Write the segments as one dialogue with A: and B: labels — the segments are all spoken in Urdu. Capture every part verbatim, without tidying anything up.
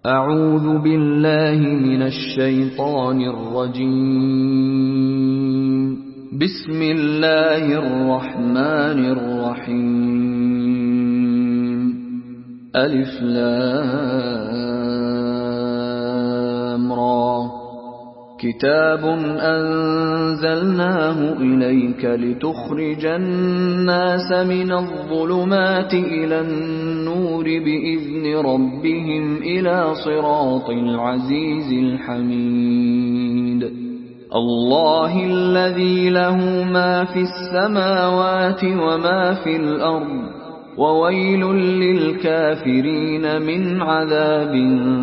A: أعوذ بالله من الشيطان الرجيم. بسم الله الرحمن الرحيم. ألف لام را. كتاب أنزلناه إليك لتخرج الناس من الظلمات إلى النور بإذن ربهم إلى صراط العزيز الحميد. الله الذي له ما في السماوات وما في الأرض، وويل للكافرين من عذاب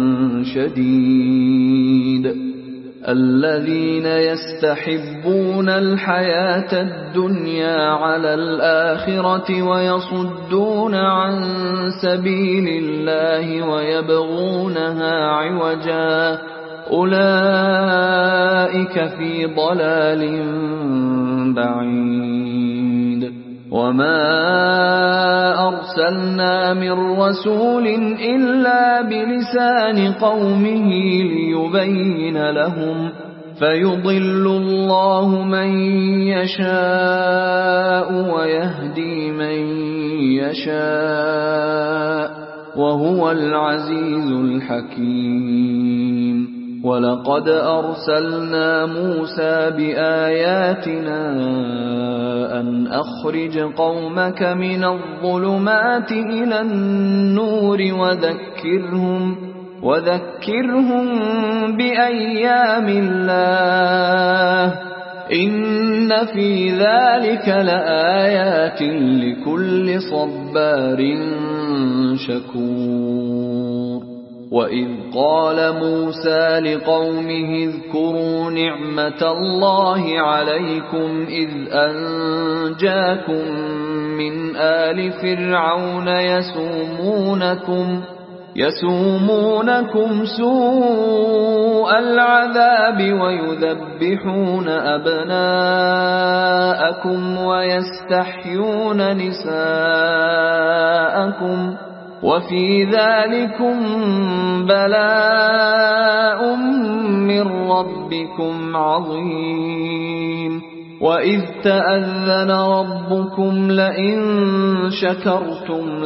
A: شديد. الذين يستحبون الحياة الدنيا على الآخرة ويصدون عن سبيل الله ويبغونها عوجا، أولئك في ضلال بعيد. وما أرسلنا من رسول إلا بلسان قومه ليبين لهم، فيضل الله من يشاء ويهدي من يشاء، وهو العزيز الحكيم. ولقد أرسلنا موسى بآياتنا أن أخرج قومك من الظلمات إلى النور وذكرهم وذكرهم بأيام الله، إن في ذلك لآيات لكل صبار شكور. وإذ قال موسى لقومه اذكروا نعمة الله عليكم إذ أنجاكم من آل فرعون يسومونكم يسومونكم سوء العذاب ويذبحون أبناءكم ويستحيون نساءكم، وفي ذلكم بلاء من ربكم عظيم. وإذ تأذن ربكم لئن شكرتم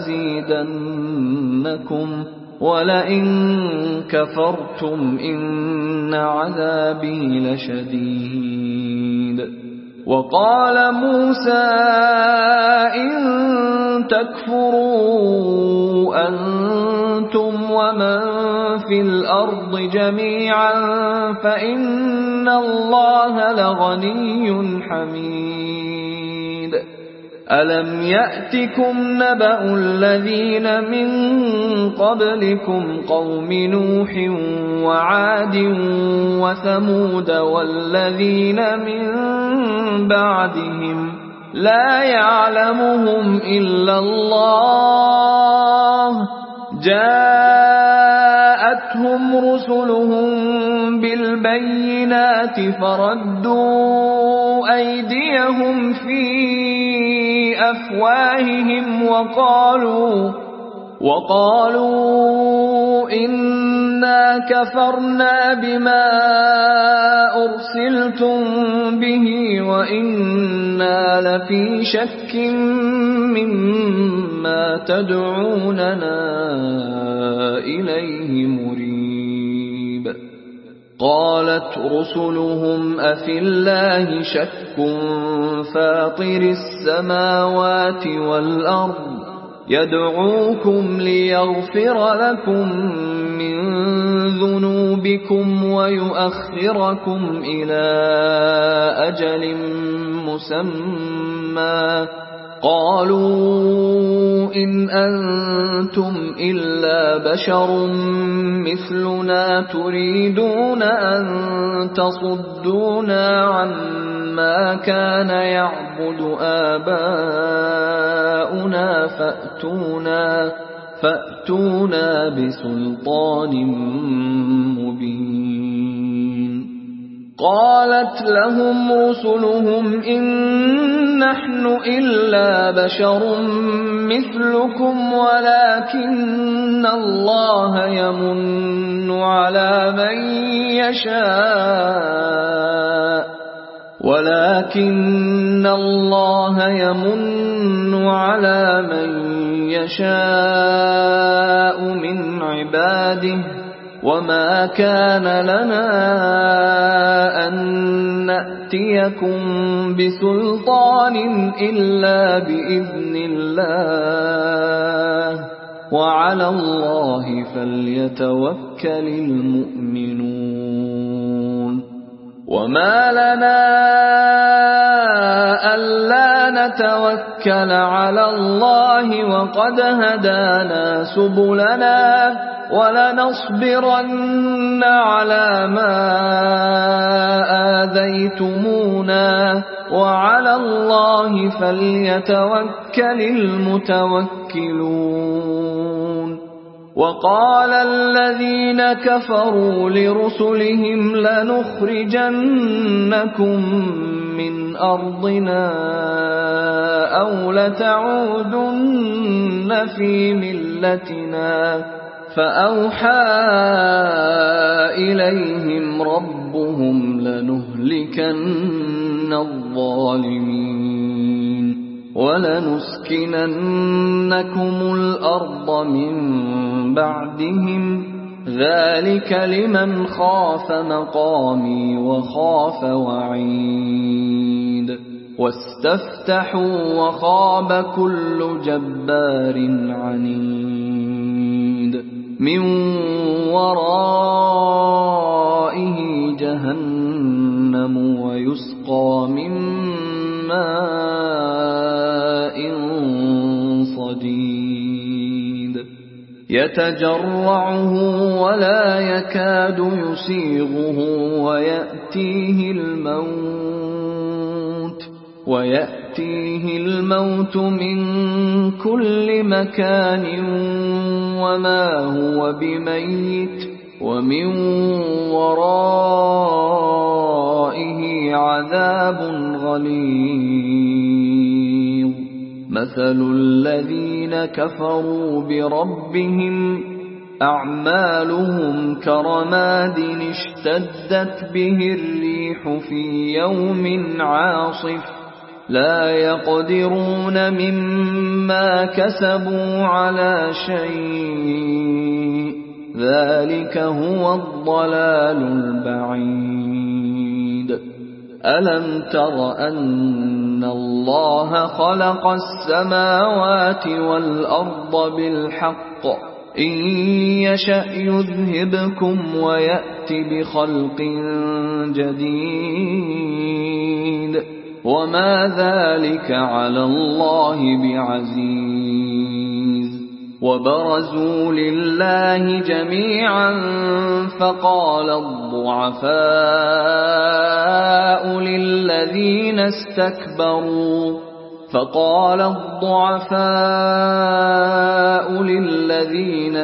A: لأزيدنكم ولئن كفرتم إن عذابي لشديد. وقال موسى إن تكفروا أنتم ومن في الأرض جميعا فإن الله لغني حميد. ألم يأتكم نبأ الذين من قبلكم قوم نوح وعاد وثمود والذين من بعدهم لا يعلمهم إلا الله، جاءتهم رسلهم بالبينات فردوا أيديهم في أفواههم وقالوا وقالوا إنا كفرنا بما أرسلتم به وإنا لفي شك مما تدعوننا إليه مريب. قالت رسلهم أفي الله شك فاطر السماوات والأرض يدعوكم ليغفر لكم من ذنوبكم ويؤخركم إلى أجل مسمى، قالوا إن أنتم إلا بشر مثلنا تريدون أن تصدونا عما كان يعبد آباؤنا فأتونا فأتونا بسلطان مبين. قالت لهم رسلهم إن نحن إلا بشر مثلكم ولكن الله يمن على من يشاء ولكن الله يمن على من يشاء من عباده وما كان لنا أن نأتيكم بسلطان إلا بإذن الله وعلى الله فليتوكل المؤمنون وما لنا ألا نتوكل على الله وقد هدانا سبلنا ولنصبرن على ما آذيتمونا وعلى الله فليتوكل المتوكلون وقال الذين كفروا لرسلهم لنخرجنكم من أرضنا أو لتعودن في ملتنا فأوحى إليهم ربهم لنهلكن الظالمين ولنسكننكم الأرض من بعدهم ذلك لمن خاف مقامي وخاف وعيد واستفتحوا وخاب كل جبار عنيد من ورائه جهنم ويسقى من ماء صديد يتجرعه ولا يكاد يسيغه ويأتيه الموت ويأتيه الموت من كل مكان وما هو بميت ومن ورائه عذاب غليظ مثل الذين كفروا بربهم أعمالهم كرماد اشتدت به الريح في يوم عاصف لا يقدرون مما كسبوا على شيء ذلك هو الضلال البعيد ألم تر أن الله خلق السماوات والأرض بالحق إن يشأ يذهبكم ويأت بخلق جديد وما ذلك على الله بعزيز وبرزوا لله جميعا فقال الضعفاء للذين استكبروا فقال الضعفاء للذين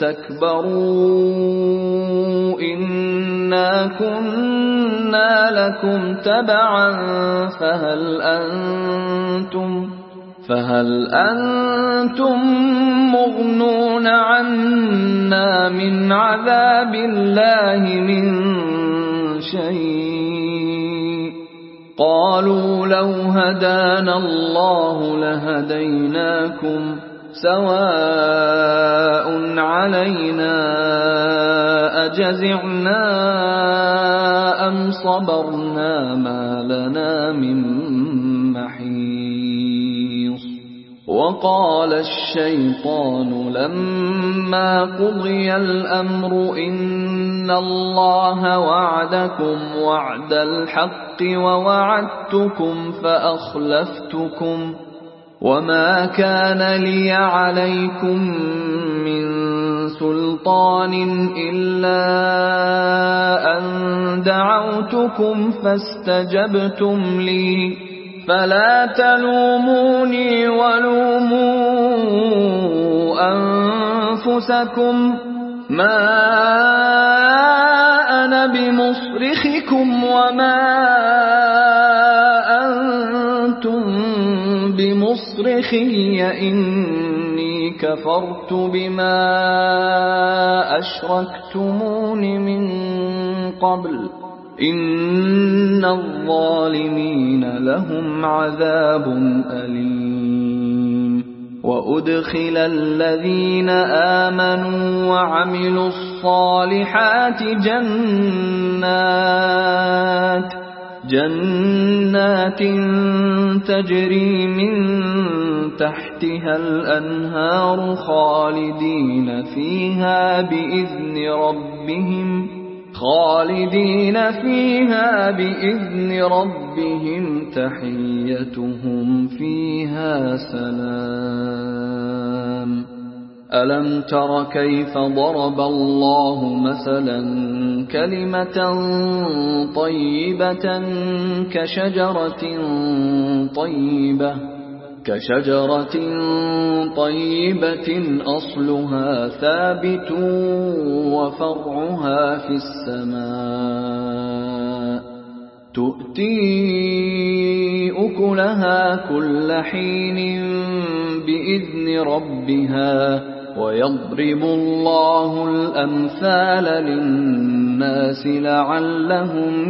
A: استكبروا إنا كنا لكم تبعا فهل أنتم فهل أنتم مغنون عنا من عذاب الله من شيء قالوا لو هدانا الله لهديناكم سواء علينا أجزعنا أم صبرنا ما لنا من محيص وقال الشيطان لما قضي الأمر إن الله وعدكم وعد الحق ووعدتكم فأخلفتكم وما كان لي عليكم من سلطان إلا أن دعوتكم فاستجبتم لي فلا تلوموني ولوموا أنفسكم ما أنا بمصرخكم وما أنتم بمصرخي إني كفرت بما أشركتمون من قبل إن الظالمين لهم عذاب أليم وأدخل الذين آمنوا وعملوا الصالحات جنات جنات تجري من تحتها الأنهار خالدين فيها بإذن ربهم خالدين فيها بإذن ربهم تحيتهم فيها سلام ألم تر كيف ضرب الله مثلا كلمة طيبة كشجرة طيبة كشجرة طيبة أصلها ثابت وفرعها في السماء تؤتي أكلها كل حين بإذن ربها ويضرب الله الأمثال للناس لعلهم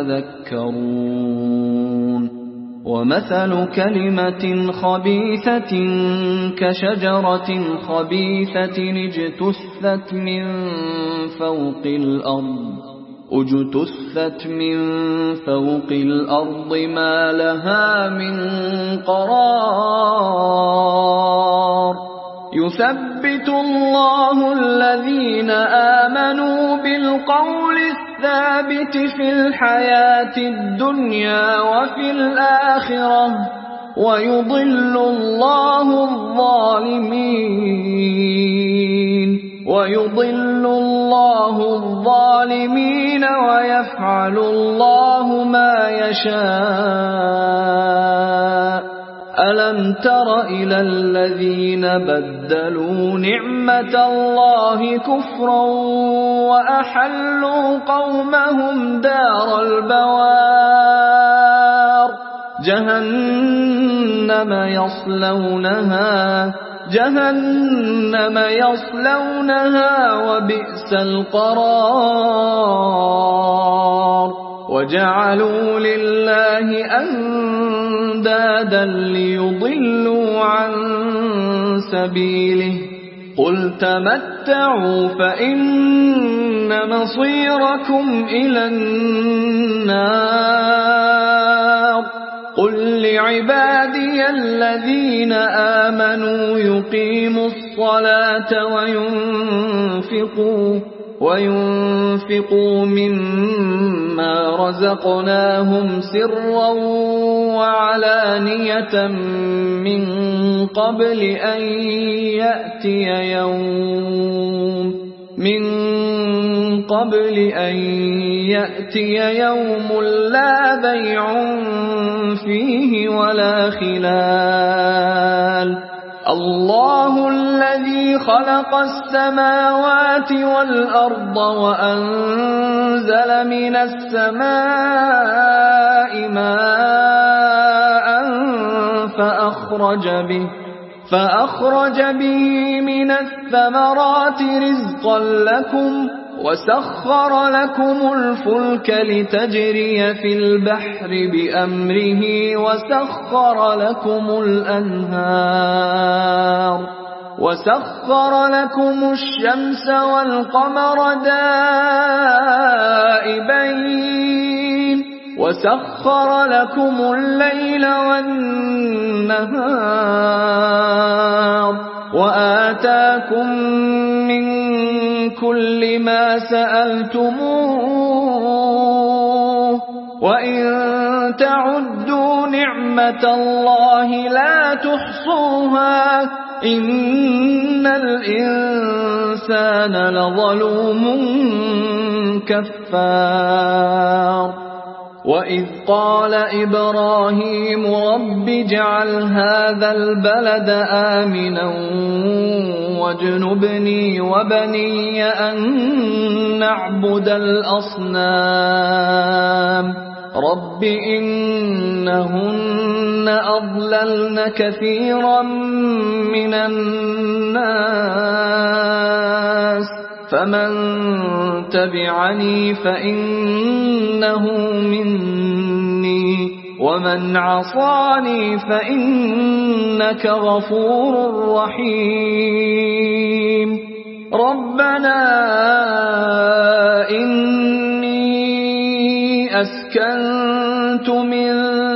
A: يتذكرون ومثل كلمة خبيثة كشجرة خبيثة اجتثت من فوق الأرض اجتثت من فوق الأرض ما لها من قرار يثبت الله الذين آمنوا بالقول الثابت في الحياة الدنيا وفي الآخرة ويضل الله الظالمين ويضل الله الظالمين ويفعل الله ما يشاء ألم تر إلى الذين بدلوا نعمة الله كفرا وأحلوا قومهم دار البوار جهنم يصلونها جهنم يصلونها وبئس القرار وجعلوا لله أندادا ليضلوا عن سبيله قل تمتعوا فإن مصيركم إلى النار قل لعبادي الذين آمنوا يقيموا الصلاة وينفقوا وينفقوا مما رزقناهم سرا وعلانية من قبل أن يأتي يوم من قبل أن يأتي يوم لا بيع فيه ولا خلال الله الذي خلق السماوات والأرض وأنزل من السماء ماء فأخرج به فأخرج به من الثمرات رزقا لكم وسخر لكم الفلك لتجري في البحر بأمره وسخر لكم الأنهار وسخر لكم الشمس والقمر دائبين وسخر لكم الليل والنهار وآتاكم من كل ما سألتموه وإن تعدوا نعمة الله لا تحصوها إن الإنسان لظلوم كفار وإذ قال إبراهيم رب اجعل هذا البلد آمنا واجنبني وبني أن نعبد الأصنام رب إنهن أضللن كثيرا من الناس فمن تبعني فإنه مني ومن عصاني فإنك غفور رحيم ربنا إني أسكنت من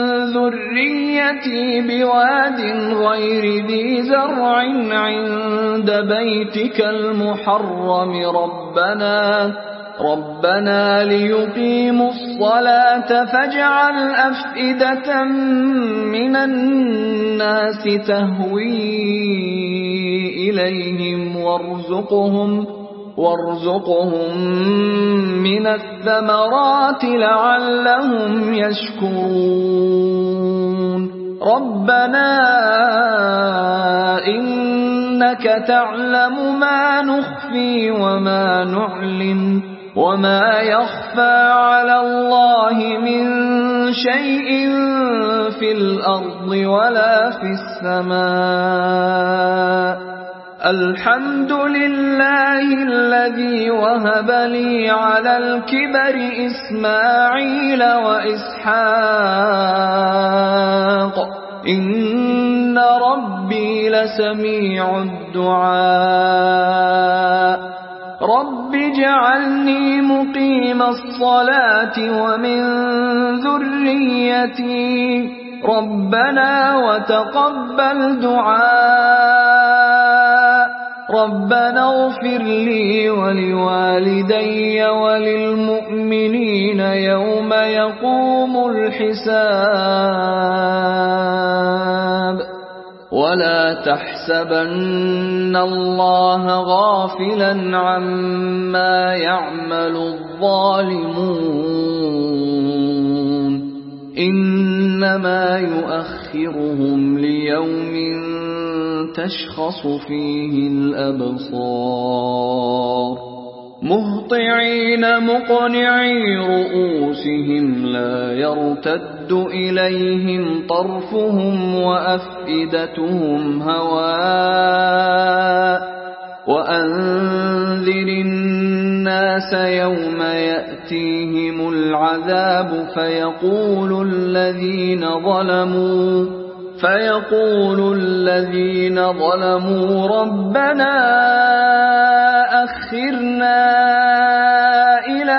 A: ذريتي بواد غير ذي زرع عند بيتك المحرم ربنا ربنا ليقيموا الصلاة فاجعل أفئدة من الناس تهوي إليهم وارزقهم وارزقهم من الثمرات لعلهم يشكرون ربنا إنك تعلم ما نخفي وما نعلن وما يخفى على الله من شيء في الأرض ولا في السماء الحمد لله الذي وهب لي على الكبر إسماعيل وإسحاق إن ربي لسميع الدعاء رب اجعلني مقيم الصلاة ومن ذريتي ربنا وتقبل دعاء ربنا اغفر لي ولوالدي وللمؤمنين يوم يقوم الحساب ولا تحسبن الله غافلا عما يعمل الظالمون إنما يؤخرهم ليوم تشخص فيه الأبصار مهطعين مقنعي رؤوسهم لا يرتد إليهم طرفهم وأفئدتهم هواء وأنذر الناس يوم يأتيهم العذاب فيقول الذين ظلموا فيقول الذين ظلموا ربنا أخرنا إلى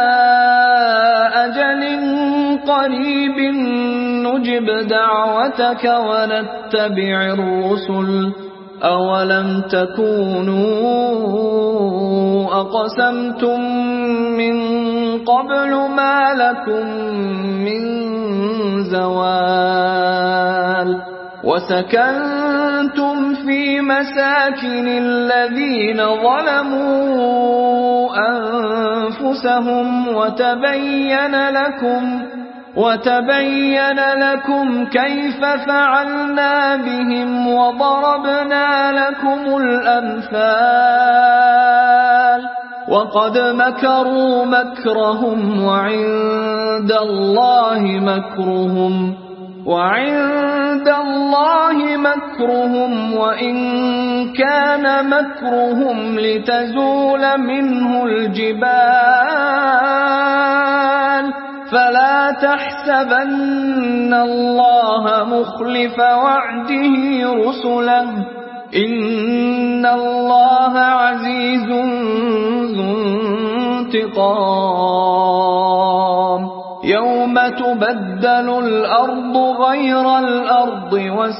A: أجل قريب نجب دعوتك ونتبع الرسل أولم تكونوا أقسمتم من قبل ما لكم من زوال وسكنتم في مساكن الذين ظلموا أنفسهم وتبين لكم وتبين لكم كيف فعلنا بهم وضربنا لكم الأمثال وقد مكروا مكرهم وعند الله مكرهم وعند الله مكرهم وإن كان مكرهم لتزول منه الجبال فلا تحسبن الله مخلف وعده رسله إن الله عزيز ذو انتقام يوم تبدل الأرض غير الأرض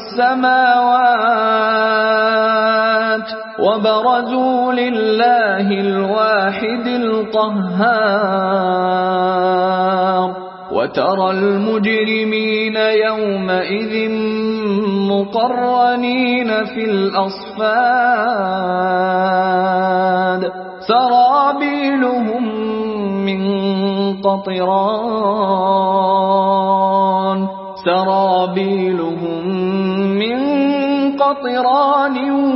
A: والسماوات وبرزوا لله الواحد القهار وترى المجرمين يومئذ مقرنين في الأصفاد سرابيلهم من قطران سرابيلهم من قطران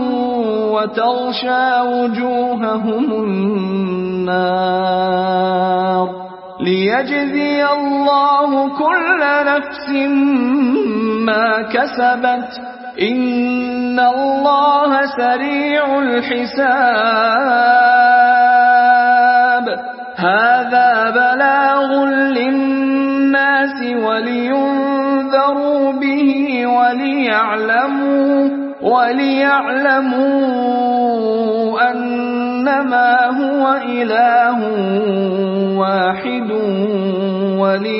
A: وتغشى وجوههم النار ليجزي الله كل نفس ما كسبت إن الله سريع الحساب هذا بلاغ للناس ولينذروا به وليعلموا وليعلموا أنما هو إله واحد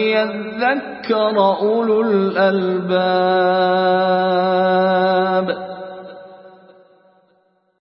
A: وليذكر أولو الألباب.